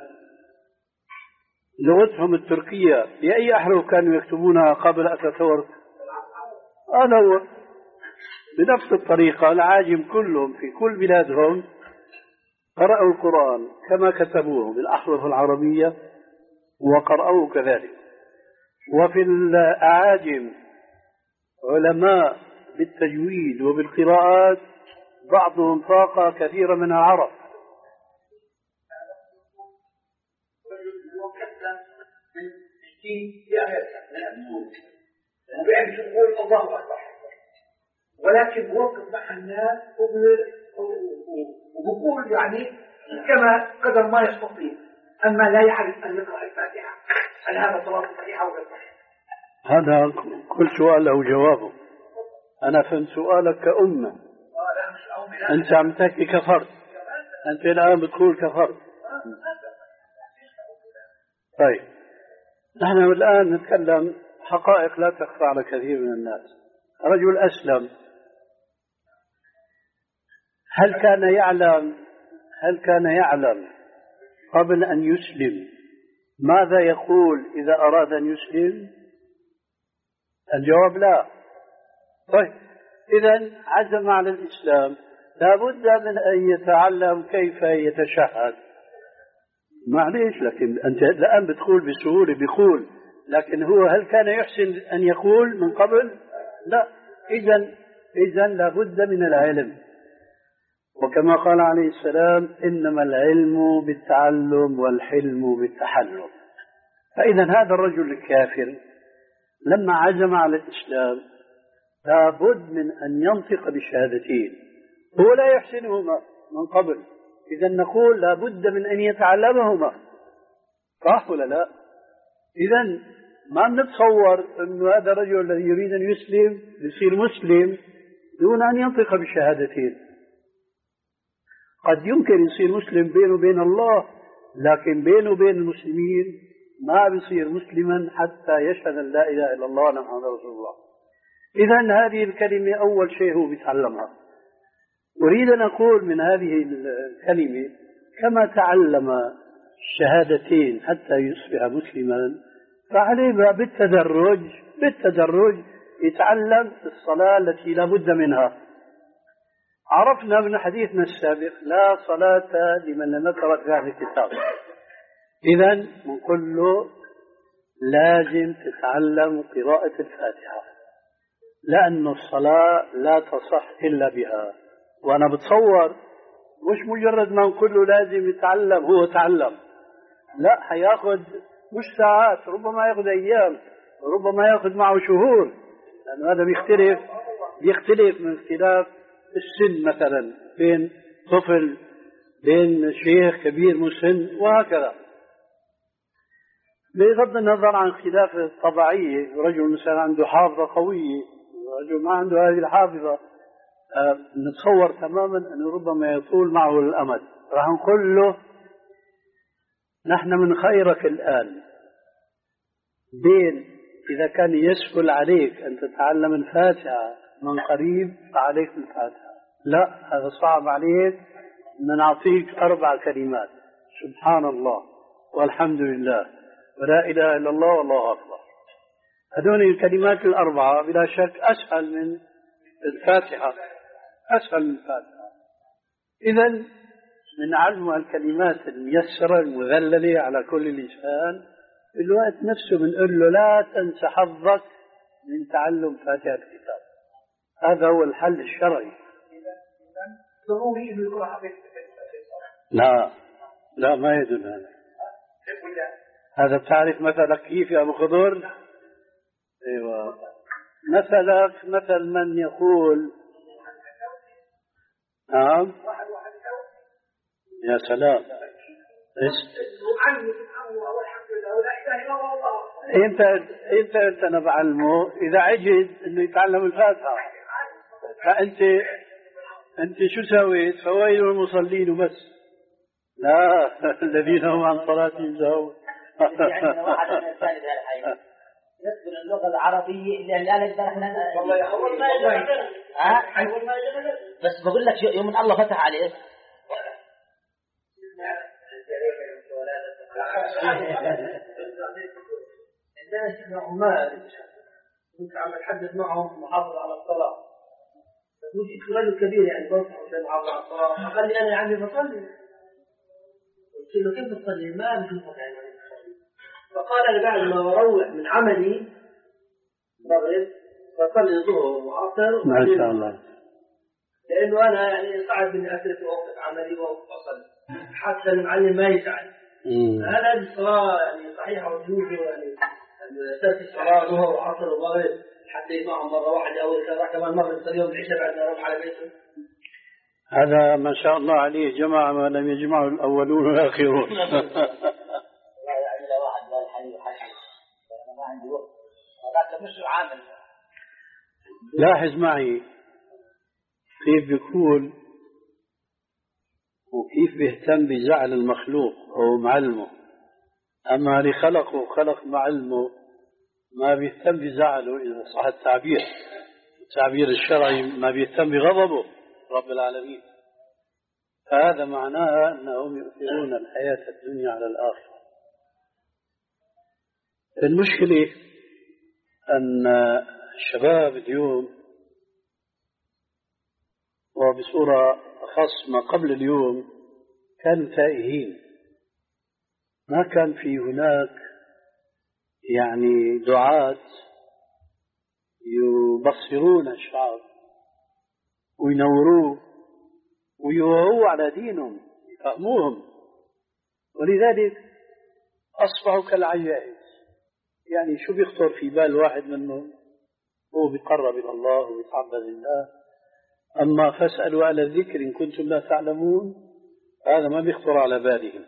لغتهم التركية؟ بأي أحرف كانوا يكتبونها قبل أتاتورك؟ هذا هو بنفس الطريقة العاجم كلهم في كل بلادهم قرأوا القرآن كما كتبوه بالأحرف العربية وقرأوه كذلك. وفي الأعاجم علماء بالتجويد وبالقراءات بعضهم فاق كثيرا من العرب. وبيعرف يقول الله أكبر، ولكن بوقف مع الناس وبقول يعني كما قدر ما يستطيع، أما لا يعرف أن يقرأ الفاتحة. هل هذا صلاة صحيحة ولا صحيح؟ هذا كل سؤال له جوابه. أنا فهمت سؤالك كأمة، أنت عم تحكي كفرد، أنت الآن بتقول كفرد. طيب نحن الآن نتكلم حقائق لا تخفى على كثير من الناس. رجل أسلم، هل كان يعلم هل كان يعلم قبل أن يسلم ماذا يقول إذا أراد أن يسلم؟ الجواب لا. طيب إذن عزم على الإسلام، لا بد من أن يتعلم كيف يتشهد. معليش، لكن أنت الآن بتقول بسهولة بيقول، لكن هو هل كان يحسن أن يقول من قبل؟ لا. إذن إذن لا بد من العلم، وكما قال عليه السلام إنما العلم بالتعلم والحلم بالتحلم. فإذا هذا الرجل الكافر لما عزم على الإسلام لا بد من أن ينطق بالشهادتين، هو لا يحسنهما من قبل، إذا نقول لا بد من أن يتعلمهما، صح ولا لا؟ إذا ما نتصور أن هذا الرجل الذي يريد أن يسلم يصير مسلم دون أن ينطق بالشهادتين. قد يمكن يصير مسلم بينه وبين الله، لكن بينه وبين المسلمين ما بيصير مسلما حتى يشهد أن لا إله إلا الله وأن محمدا رسول الله. إذن هذه الكلمة أول شيء هو بيتعلمها. أريد أن أقول من هذه الكلمة كما تعلم الشهادتين حتى يصبح مسلما، فعليه بالتدرج بالتدرج يتعلم الصلاة التي لا بد منها. عرفنا من حديثنا السابق لا صلاة لمن لم يقرأ في هذا الكتاب. إذن نقول له لازم تتعلم قراءة الفاتحة، لأن الصلاة لا تصح إلا بها. وأنا بتصور مش مجرد ما نقول له لازم يتعلم هو تعلم، لا، حياخد مش ساعات، ربما ياخذ أيام، ربما ياخذ معه شهور، لأن هذا بيختلف بيختلف من اختلاف السن، مثلا بين طفل بين شيخ كبير مسن وهكذا. بغض النظر عن خلاف الطبيعية، رجل مثلا عنده حافظة قوية ورجل ما عنده هذه الحافظة، أه نتصور تماما أنه ربما يطول معه الأمد. راح نقول له نحن من خيرك الآن بين إذا كان يسهل عليك أن تتعلم الفاتحة من قريب فعليك الفاتحة، لا هذا صعب عليك، نعطيك أربع كلمات: سبحان الله والحمد لله ولا إله إلا الله والله أكبر. هذول الكلمات الأربعة بلا شك أسهل من الفاتحة، أسهل من الفاتحة. إذن من علم الكلمات الميسرة المذللة على كل لسان، في الوقت نفسه بنقول له لا تنسى حظك من تعلم فاتحة الكتاب. هذا هو الحل الشرعي. لا لا ما يدل هذا. هذا بتعرف مثلك كيف يا أبو خضر؟ أيوة، مثلك مثل من يقول نعم يا سلام. انت انت انت انا بعلمه اذا عجز انه يتعلم الفاتحه، فانت انت شو سويت؟ فويل المصلين وبس، لا الذين هم عن صلاتهم ساهون. يعني واحد من الثاني بهالحين يذكر اللغه العربيه اللي لا نقدر احنا والله اول ما ها اول ما بس بقول لك يوم من الله فتح عليه عندنا شيخ عمال كنت عم بتحدث معهم محافظ على الصلاة، مش رجل كبير يعني بنصح عشان يحافظ على الصلاة، فقال لي أنا يعني بصلي. قلت له كيف تصلي؟ ما بشوفك يعني. فقال لي بعد ما أروح من عملي مغرب بصلي الظهر وعصر. ما شاء الله. لأنه أنا يعني صعب إني أترك وقت عملي وأصلي حتى المعلم ما يزعل. هذا هذه الصلاة يعني صحيحة وجوده يعني ترك الصلاة ظهر وعصر ومغرب حتى يسمعهم مرة واحدة أو إذا كمان مرة يصلي يوم العشاء بعد ما يروح على بيته. هذا ما شاء الله عليه جماعة ما لم يجمعه الأولون والآخرون. لا يعني لو واحد قال حي وحي أنا ما عندي وقت هذاك مش عامل. لاحظ معي كيف بيقول وكيف بيهتم بزعل المخلوق أو معلمه، أما اللي خلقه وخلق معلمه ما بيهتم بزعله إذا صح التعبير التعبير الشرعي، ما بيهتم بغضبه رب العالمين. فهذا معناها أنهم يؤثرون الحياة الدنيا على الآخرة. المشكلة أن الشباب اليوم وبصورة أخص ما قبل اليوم كانوا تائهين، ما كان في هناك يعني دعاة يبصرون الشعب وينوروه ويوعوا على دينهم يفهموهم، ولذلك أصبحوا كالعجائز. يعني شو بيخطر في بال واحد منهم؟ هو بيقرب إلى الله ويتعبد لله، أما فاسألوا على الذكر إن كنتم لا تعلمون هذا ما بيخطر على بالهم،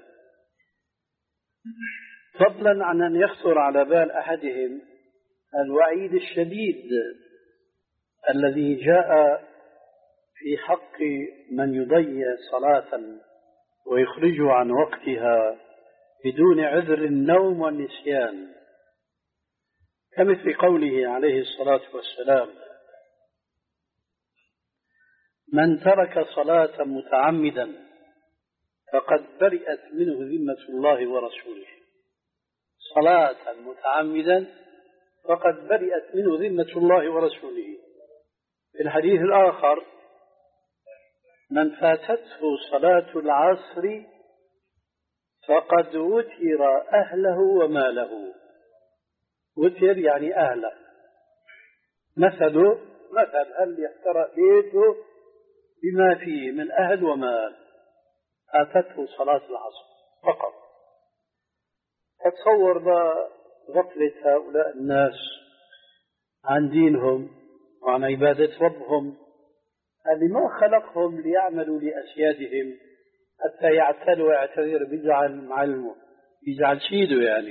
فضلا عن أن يخطر على بال أحدهم الوعيد الشديد الذي جاء في حق من يضيع صلاة ويخرجه عن وقتها بدون عذر النوم والنسيان، كمثل قوله عليه الصلاة والسلام: من ترك صلاة متعمدا فقد برئت منه ذمة الله ورسوله. صلاة متعمدا فقد برئت منه ذمة الله ورسوله. في الحديث الآخر: من فاتته صلاة العصر فقد وتر أهله وماله. وتر يعني أهله، مثله مثل هل يحترق بيته بما فيه من أهل ومال، فاتته صلاة العصر فقط. فتصور غفلة هؤلاء الناس عن دينهم وعن عبادة ربهم اللي ما خلقهم ليعملوا لأسيادهم حتى يعتلوا ويعتذر بيجعل معلمه بيجعل سيده يعني.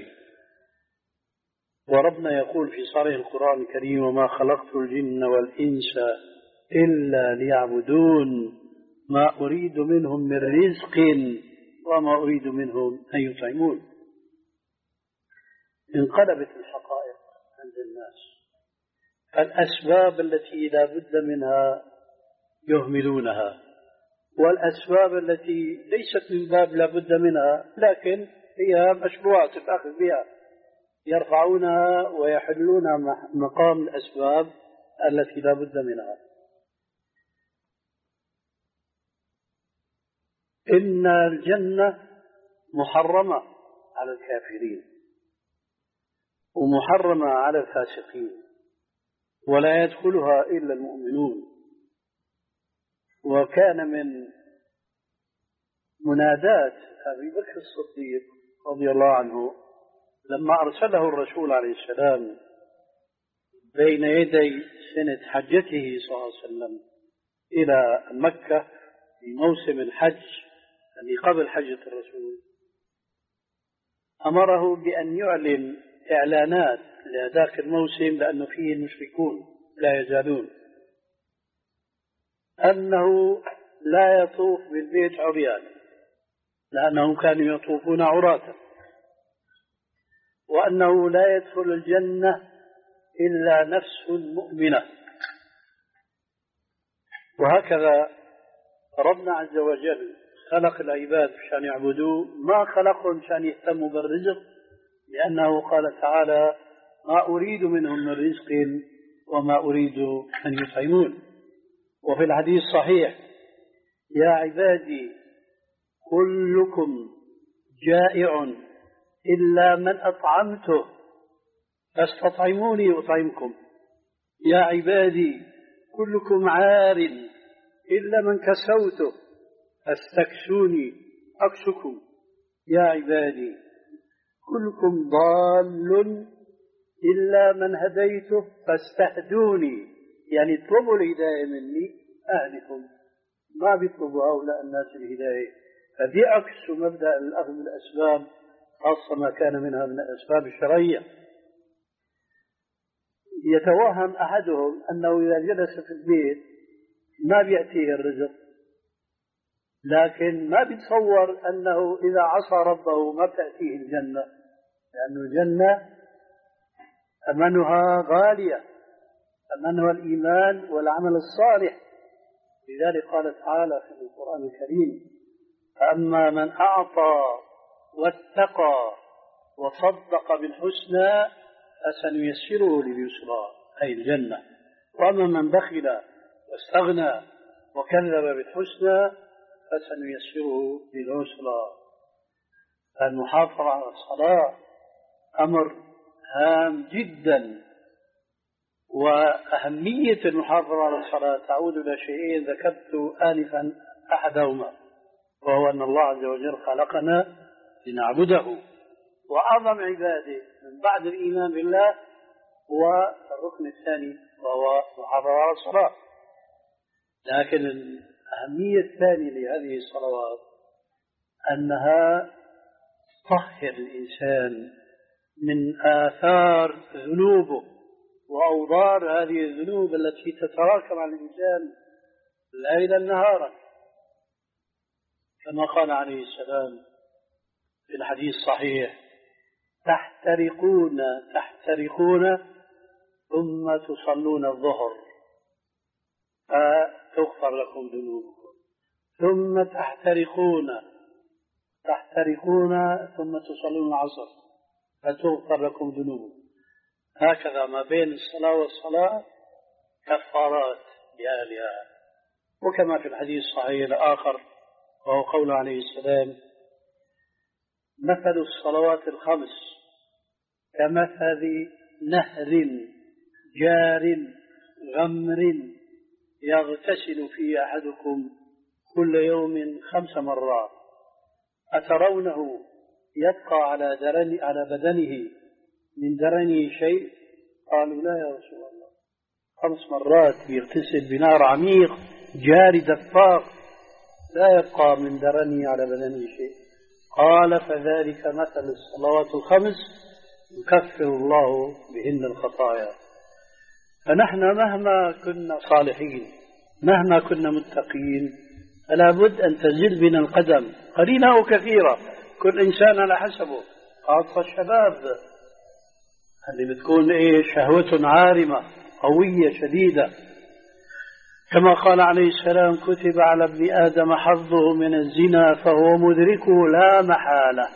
وربنا يقول في صريح القرآن الكريم: وما خلقت الجن والإنس إلا ليعبدون ما أريد منهم من رزق وما أريد منهم أن يطعمون. انقلبت الحقائق عند الناس، الأسباب التي لا بد منها يهملونها، والأسباب التي ليست من باب لا بد منها لكن هي مشروعة الأخذ بها يرفعونها ويحلونها مقام الأسباب التي لا بد منها. إن الجنة محرمة على الكافرين ومحرمة على الفاسقين ولا يدخلها إلا المؤمنون. وكان من منادات أبي بكر الصديق رضي الله عنه لما أرسله الرسول عليه السلام بين يدي سنة حجته صلى الله عليه وسلم إلى مكة في موسم الحج يعني قبل حجة الرسول، أمره بأن يعلن إعلانات لذاك الموسم لأنه فيه المشركون لا يزالون أنه لا يطوف بالبيت عريان لأنهم كانوا يطوفون عراة، وأنه لا يدخل الجنة إلا نفس مؤمنة. وهكذا ربنا عز وجل خلق العباد عشان يعبدوه، ما خلقهم عشان يهتموا بالرزق، لأنه قال تعالى: ما أريد منهم من رزق وما أريد أن يطعمون. وفي الحديث الصحيح: يا عبادي كلكم جائع إلا من أطعمته فاستطعموني أطعمكم. يا عبادي كلكم عار إلا من كسوته فاستكسوني أكسكم. يا عبادي كلكم ضال إلا من هديته فاستهدوني، يعني اطلبوا الهداية مني أهدكم. ما بيطلبوا هؤلاء الناس الهداية، فدي عكس مبدأ الأخذ بالأسباب، خاصة ما كان منها من الأسباب الشرعية. يتوهم أحدهم أنه إذا جلس في البيت ما بيأتيه الرزق، لكن ما بيتصور أنه إذا عصى ربه ما تأتيه الجنة، لأن الجنة ثمنها غالية، ثمنها الإيمان والعمل الصالح. لذلك قال تعالى في القرآن الكريم: فأما من أعطى واتقى وصدق بالحسنى فسنيسره لليسرى، أي الجنة. وأما من بخل واستغنى وكذب بالحسنى فسنيسره للعسرى. المحافظة على الصلاة أمر هام جدا، وأهمية المحافظة على الصلاة تعود إلى شيئين ذكرت آنفا أحدهما، وهو أن الله عز وجل خلقنا لنعبده، وأعظم عباده من بعد الإيمان بالله هو الركن الثاني وهو محافظة على الصلاة. لكن الأهمية الثانية لهذه الصلوات أنها تطهر الإنسان من آثار ذنوبه وأوضار هذه الذنوب التي تتراكم على الإنسان ليلا نهارا، كما قال عليه السلام في الحديث الصحيح: تحترقون تحترقون ثم تصلون الظهر فتغفر لكم ذنوبكم، ثم تحترقون تحترقون ثم تصلون العصر فتغفر لكم ذنوبكم. هكذا ما بين الصلاة والصلاة كفارات لأهلها. وكما في الحديث الصحيح الآخر وهو قول عليه السلام: مثل الصلوات الخمس كمثل نهر جار غمر يغتسل فيه أحدكم كل يوم خمس مرات أترونه يبقى على درن على بدنه من درنه شيء؟ قالوا: لا يا رسول الله. خمس مرات يغتسل بنار عميق جاري دفاق لا يبقى من درنه على بدنه شيء. قال: فذلك مثل الصلوات الخمس يكفر الله بهن الخطايا. فنحن مهما كنا صالحين، مهما كنا متقين، فلا بد أن تزل بنا القدم قليلة أو كثيرة، كل إنسان على حسبه، خاصة الشباب اللي بتكون إيه شهوة عارمة قوية شديدة. كما قال عليه السلام: كتب على ابن آدم حظه من الزنا فهو مدركه لا محالة.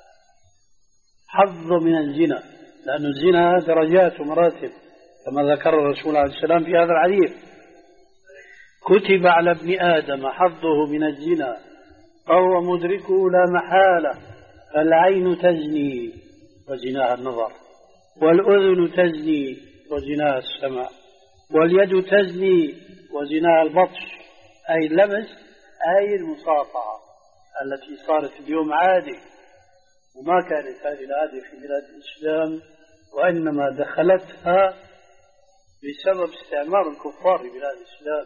حظ من الزنا، لأن الزنا درجات ومراتب كما ذكر الرسول عليه السلام في هذا الحديث: كتب على ابن آدم حظه من الزنا فهو مدركه لا محالة. فالعين تزني وزناها النظر، والأذن تزني وزناها السمع، واليد تزني وزناها البطش، أي اللمس، أي المصافحة التي صارت اليوم عادة، وما كانت هذه العادة في بلاد الإسلام، وإنما دخلتها بسبب استعمار الكفار في بلاد الإسلام.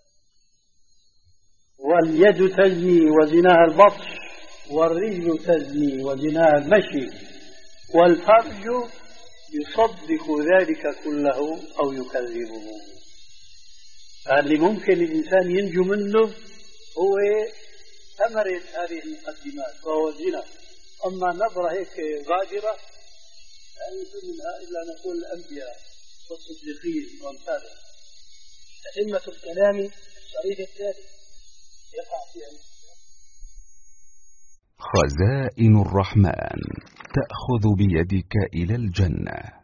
واليد تزني وزناها البطش، والرجل تزني وزناها المشي، والفرج يصدق ذلك كله أو يكذبه. فاللي ممكن الإنسان ينجو منه هو ثمرة هذه المقدمات وهو الزنا. أما نظرة هيك غادرة لا يمكن منها إلا نقول الأنبياء والصديقين وأمثالهم. أئمة الكلام الصريح الثالث يقع فيها. خزائن الرحمن تأخذ بيدك إلى الجنة.